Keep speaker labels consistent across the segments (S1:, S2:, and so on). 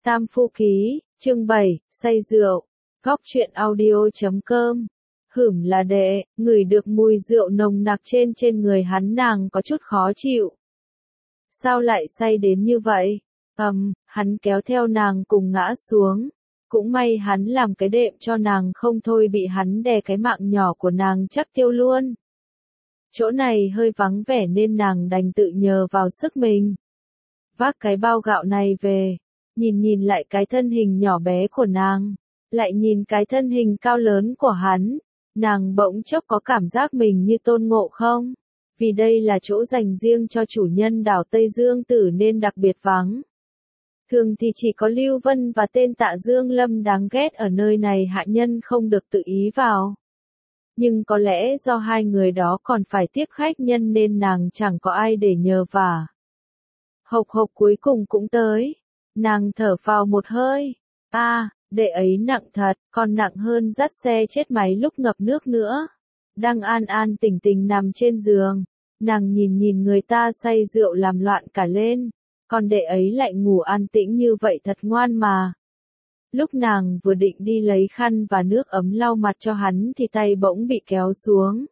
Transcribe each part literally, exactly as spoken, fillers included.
S1: Tam Phu Ký, chương bảy, say rượu. Góc truyện audio chấm com. Hửm là đệ, ngửi được mùi rượu nồng nặc trên trên người hắn, nàng có chút khó chịu. Sao lại say đến như vậy? Ầm, um, hắn kéo theo nàng cùng ngã xuống. Cũng may hắn làm cái đệm cho nàng, không thôi bị hắn đè cái mạng nhỏ của nàng chắc tiêu luôn. Chỗ này hơi vắng vẻ nên nàng đành tự nhờ vào sức mình. Vác cái bao gạo này về, nhìn nhìn lại cái thân hình nhỏ bé của nàng, lại nhìn cái thân hình cao lớn của hắn, nàng bỗng chốc có cảm giác mình như Tôn Ngộ Không, vì đây là chỗ dành riêng cho chủ nhân đảo Tây Dương Tử nên đặc biệt vắng. Thường thì chỉ có Lưu Vân và tên Tạ Dương Lâm đáng ghét ở nơi này hạ nhân không được tự ý vào. Nhưng có lẽ do hai người đó còn phải tiếp khách nhân nên nàng chẳng có ai để nhờ vả. Hộc hộc cuối cùng cũng tới. Nàng thở phào một hơi. A, à, đệ ấy nặng thật, còn nặng hơn dắt xe chết máy lúc ngập nước nữa. Đang an an tỉnh tỉnh nằm trên giường. Nàng nhìn nhìn người ta say rượu làm loạn cả lên. Còn đệ ấy lại ngủ an tĩnh như vậy thật ngoan mà. Lúc nàng vừa định đi lấy khăn và nước ấm lau mặt cho hắn thì tay bỗng bị kéo xuống.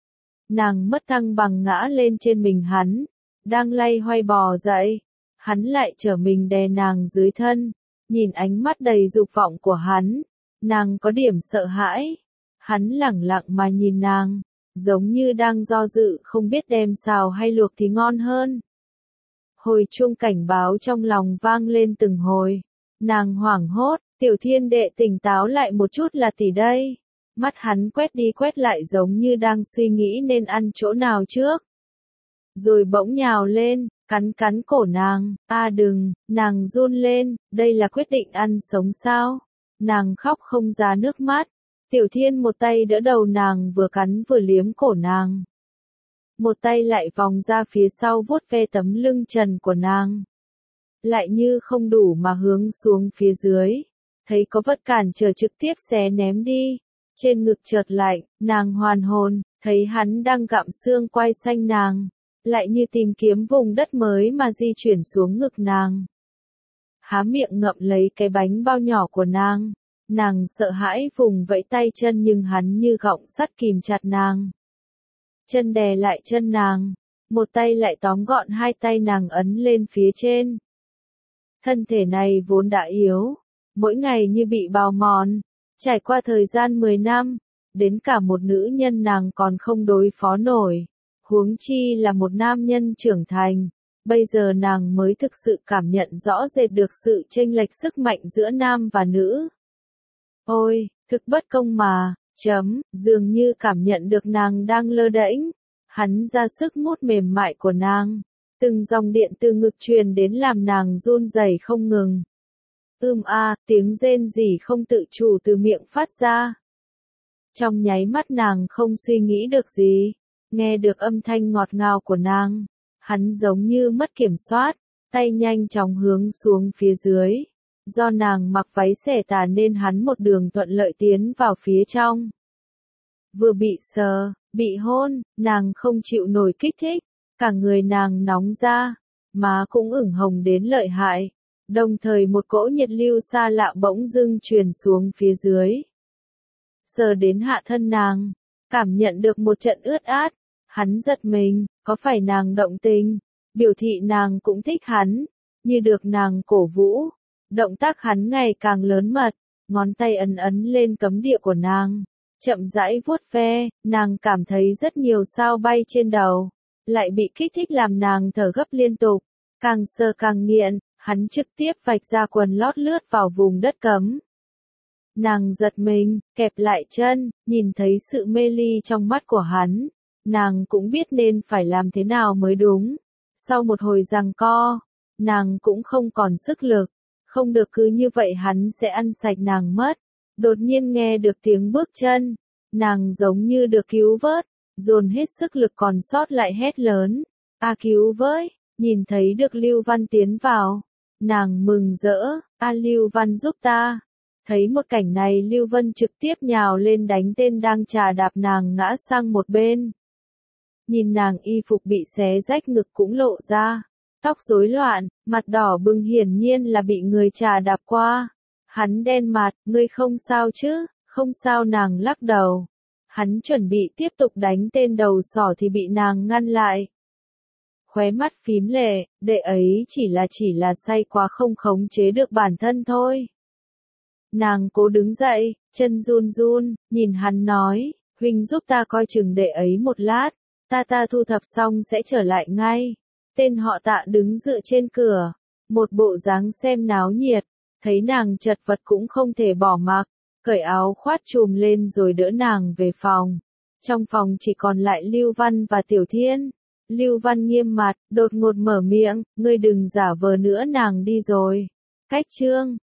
S1: Nàng mất thăng bằng ngã lên trên mình hắn. Đang lay hoay bò dậy. Hắn lại trở mình đè nàng dưới thân. Nhìn ánh mắt đầy dục vọng của hắn. Nàng có điểm sợ hãi. Hắn lẳng lặng mà nhìn nàng. Giống như đang do dự không biết đem xào hay luộc thì ngon hơn. Hồi chuông cảnh báo trong lòng vang lên từng hồi. Nàng hoảng hốt. Tiểu Thiên đệ tỉnh táo lại một chút là tỷ đây. Mắt hắn quét đi quét lại giống như đang suy nghĩ nên ăn chỗ nào trước. Rồi bỗng nhào lên, cắn cắn cổ nàng. A à đừng, nàng run lên, đây là quyết định ăn sống sao? Nàng khóc không ra nước mắt. Tiểu Thiên một tay đỡ đầu nàng vừa cắn vừa liếm cổ nàng. Một tay lại vòng ra phía sau vuốt ve tấm lưng trần của nàng. Lại như không đủ mà hướng xuống phía dưới. Thấy có vật cản trở trực tiếp xé ném đi. Trên ngực chợt lạnh, nàng hoàn hồn, thấy hắn đang gặm xương quai xanh nàng. Lại như tìm kiếm vùng đất mới mà di chuyển xuống ngực nàng. Há miệng ngậm lấy cái bánh bao nhỏ của nàng. Nàng sợ hãi vùng vẫy tay chân nhưng hắn như gọng sắt kìm chặt nàng. Chân đè lại chân nàng. Một tay lại tóm gọn hai tay nàng ấn lên phía trên. Thân thể này vốn đã yếu. Mỗi ngày như bị bào mòn. Trải qua thời gian mười năm. Đến cả một nữ nhân nàng còn không đối phó nổi. Huống chi là một nam nhân trưởng thành, bây giờ nàng mới thực sự cảm nhận rõ rệt được sự chênh lệch sức mạnh giữa nam và nữ. Ôi, thực bất công mà, chấm, dường như cảm nhận được nàng đang lơ đễnh, hắn ra sức mút mềm mại của nàng, từng dòng điện từ ngực truyền đến làm nàng run rẩy không ngừng. Ưm a, tiếng rên rỉ không tự chủ từ miệng phát ra. Trong nháy mắt nàng không suy nghĩ được gì. Nghe được âm thanh ngọt ngào của nàng, hắn giống như mất kiểm soát, tay nhanh chóng hướng xuống phía dưới. Do nàng mặc váy xẻ tà nên hắn một đường thuận lợi tiến vào phía trong. Vừa bị sờ, bị hôn, nàng không chịu nổi kích thích, cả người nàng nóng ra, má cũng ửng hồng đến lợi hại. Đồng thời một cỗ nhiệt lưu xa lạ bỗng dưng truyền xuống phía dưới. Sờ đến hạ thân nàng. Cảm nhận được một trận ướt át, hắn giật mình, có phải nàng động tình, biểu thị nàng cũng thích hắn, như được nàng cổ vũ, động tác hắn ngày càng lớn mật, ngón tay ấn ấn lên cấm địa của nàng, chậm rãi vuốt ve, nàng cảm thấy rất nhiều sao bay trên đầu, lại bị kích thích làm nàng thở gấp liên tục, càng sờ càng nghiện, hắn trực tiếp vạch ra quần lót lướt vào vùng đất cấm. Nàng giật mình, kẹp lại chân, nhìn thấy sự mê ly trong mắt của hắn. Nàng cũng biết nên phải làm thế nào mới đúng. Sau một hồi giằng co, nàng cũng không còn sức lực. Không được cứ như vậy hắn sẽ ăn sạch nàng mất. Đột nhiên nghe được tiếng bước chân. Nàng giống như được cứu vớt, dồn hết sức lực còn sót lại hét lớn. A cứu với, nhìn thấy được Lưu Văn tiến vào. Nàng mừng rỡ, A Lưu Văn giúp ta. Thấy một cảnh này Lưu Vân trực tiếp nhào lên đánh tên đang chà đạp nàng ngã sang một bên. Nhìn nàng y phục bị xé rách ngực cũng lộ ra. tóc rối loạn, mặt đỏ bừng hiển nhiên là bị người trà đạp qua. Hắn đen mặt, ngươi không sao chứ, không sao nàng lắc đầu. Hắn chuẩn bị tiếp tục đánh tên đầu sỏ thì bị nàng ngăn lại. Khóe mắt phím lệ, đệ ấy chỉ là chỉ là say quá không khống chế được bản thân thôi. Nàng cố đứng dậy, chân run run, nhìn hắn nói, huynh giúp ta coi chừng đệ ấy một lát, ta ta thu thập xong sẽ trở lại ngay. Tên họ Tạ đứng dựa trên cửa, một bộ dáng xem náo nhiệt, thấy nàng chật vật cũng không thể bỏ mặc, cởi áo khoác trùm lên rồi đỡ nàng về phòng. Trong phòng chỉ còn lại Lưu Văn và Tiểu Thiên. Lưu Văn nghiêm mặt, đột ngột mở miệng, ngươi đừng giả vờ nữa, nàng đi rồi. Cách chương